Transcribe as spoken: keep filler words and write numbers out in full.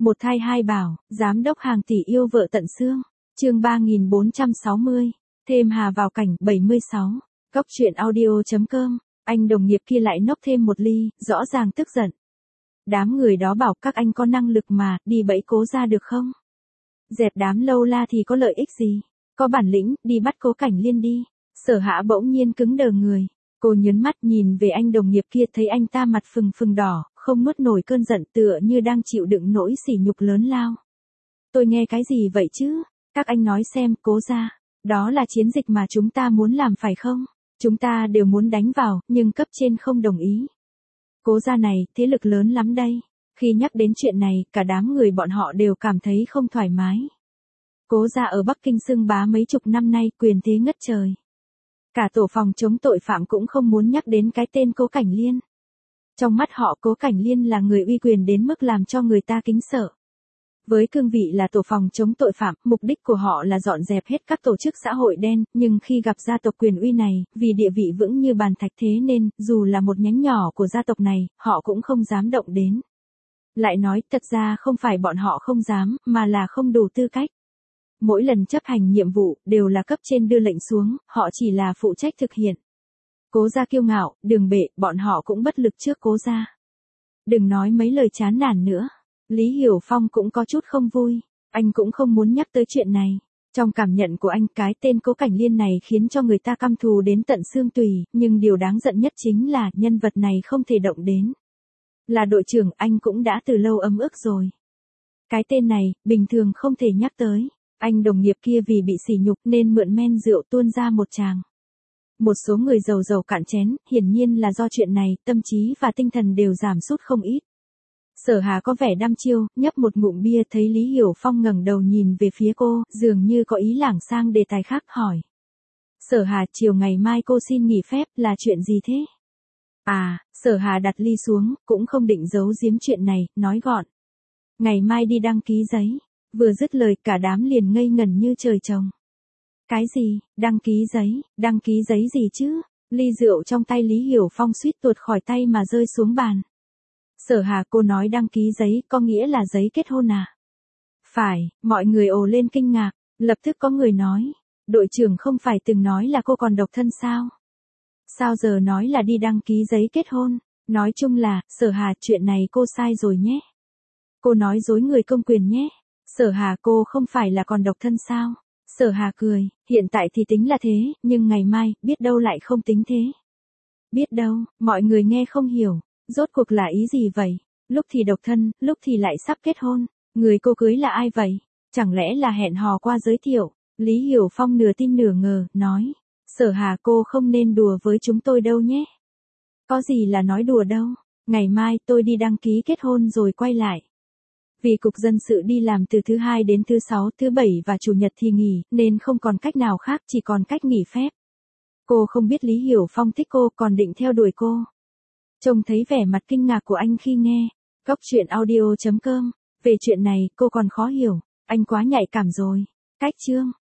Một thai hai bảo, giám đốc hàng tỷ yêu vợ tận xương. Chương ba nghìn bốn trăm sáu mươi. Thêm Hà vào cảnh bảy mươi sáu. Cốc truyện audio chấm com. Anh đồng nghiệp kia lại nốc thêm một ly, rõ ràng tức giận. Đám người đó bảo các anh có năng lực mà, đi bẫy Cố Gia được không? Dẹp đám lâu la thì có lợi ích gì? Có bản lĩnh, đi bắt Cố Cảnh Liên đi. Sở Hạ bỗng nhiên cứng đờ người. Cô nhớn mắt nhìn về anh đồng nghiệp kia, thấy anh ta mặt phừng phừng đỏ, không nuốt nổi cơn giận, tựa như đang chịu đựng nỗi sỉ nhục lớn lao. Tôi nghe cái gì vậy chứ? Các anh nói xem, Cố Gia, đó là chiến dịch mà chúng ta muốn làm phải không? Chúng ta đều muốn đánh vào, nhưng cấp trên không đồng ý. Cố Gia này, thế lực lớn lắm đây. Khi nhắc đến chuyện này, cả đám người bọn họ đều cảm thấy không thoải mái. Cố Gia ở Bắc Kinh xưng bá mấy chục năm nay, quyền thế ngất trời. Cả tổ phòng chống tội phạm cũng không muốn nhắc đến cái tên Cố Cảnh Liên. Trong mắt họ, Cố Cảnh Liên là người uy quyền đến mức làm cho người ta kính sợ. Với cương vị là tổ phòng chống tội phạm, mục đích của họ là dọn dẹp hết các tổ chức xã hội đen, nhưng khi gặp gia tộc quyền uy này, vì địa vị vững như bàn thạch thế nên, dù là một nhánh nhỏ của gia tộc này, họ cũng không dám động đến. Lại nói, thật ra không phải bọn họ không dám, mà là không đủ tư cách. Mỗi lần chấp hành nhiệm vụ, đều là cấp trên đưa lệnh xuống, họ chỉ là phụ trách thực hiện. Cố Gia kiêu ngạo, đường bệ, bọn họ cũng bất lực trước Cố Gia. Đừng nói mấy lời chán nản nữa. Lý Hiểu Phong cũng có chút không vui. Anh cũng không muốn nhắc tới chuyện này. Trong cảm nhận của anh, cái tên Cố Cảnh Liên này khiến cho người ta căm thù đến tận xương tủy, nhưng điều đáng giận nhất chính là nhân vật này không thể động đến. Là đội trưởng, anh cũng đã từ lâu ấm ức rồi. Cái tên này, bình thường không thể nhắc tới. Anh đồng nghiệp kia vì bị sỉ nhục nên mượn men rượu tuôn ra một tràng. Một số người giàu giàu cạn chén, hiển nhiên là do chuyện này, tâm trí và tinh thần đều giảm sút không ít. Sở Hà có vẻ đăm chiêu, nhấp một ngụm bia, thấy Lý Hiểu Phong ngẩng đầu nhìn về phía cô, dường như có ý lảng sang đề tài khác, hỏi. Sở Hà, chiều ngày mai cô xin nghỉ phép, là chuyện gì thế? À, Sở Hà đặt ly xuống, cũng không định giấu giếm chuyện này, nói gọn. Ngày mai đi đăng ký giấy. Vừa dứt lời, cả đám liền ngây ngẩn như trời trồng. Cái gì, đăng ký giấy, đăng ký giấy gì chứ? Ly rượu trong tay Lý Hiểu Phong suýt tuột khỏi tay mà rơi xuống bàn. Sở Hà, cô nói đăng ký giấy, có nghĩa là giấy kết hôn à? Phải, mọi người ồ lên kinh ngạc, lập tức có người nói. Đội trưởng không phải từng nói là cô còn độc thân sao? Sao giờ nói là đi đăng ký giấy kết hôn? Nói chung là, Sở Hà, chuyện này cô sai rồi nhé. Cô nói dối người công quyền nhé. Sở Hà, cô không phải là còn độc thân sao? Sở Hà cười, hiện tại thì tính là thế, nhưng ngày mai, biết đâu lại không tính thế. Biết đâu, mọi người nghe không hiểu, rốt cuộc là ý gì vậy? Lúc thì độc thân, lúc thì lại sắp kết hôn, người cô cưới là ai vậy? Chẳng lẽ là hẹn hò qua giới thiệu? Lý Hiểu Phong nửa tin nửa ngờ, nói, Sở Hà, cô không nên đùa với chúng tôi đâu nhé. Có gì là nói đùa đâu, ngày mai tôi đi đăng ký kết hôn rồi quay lại. Vì cục dân sự đi làm từ thứ hai đến thứ sáu, thứ bảy và chủ nhật thì nghỉ, nên không còn cách nào khác, chỉ còn cách nghỉ phép. Cô không biết Lý Hiểu Phong thích cô, còn định theo đuổi cô. Trông thấy vẻ mặt kinh ngạc của anh khi nghe. Cốc truyện audio chấm com. Về chuyện này, cô còn khó hiểu. Anh quá nhạy cảm rồi. Cách chương.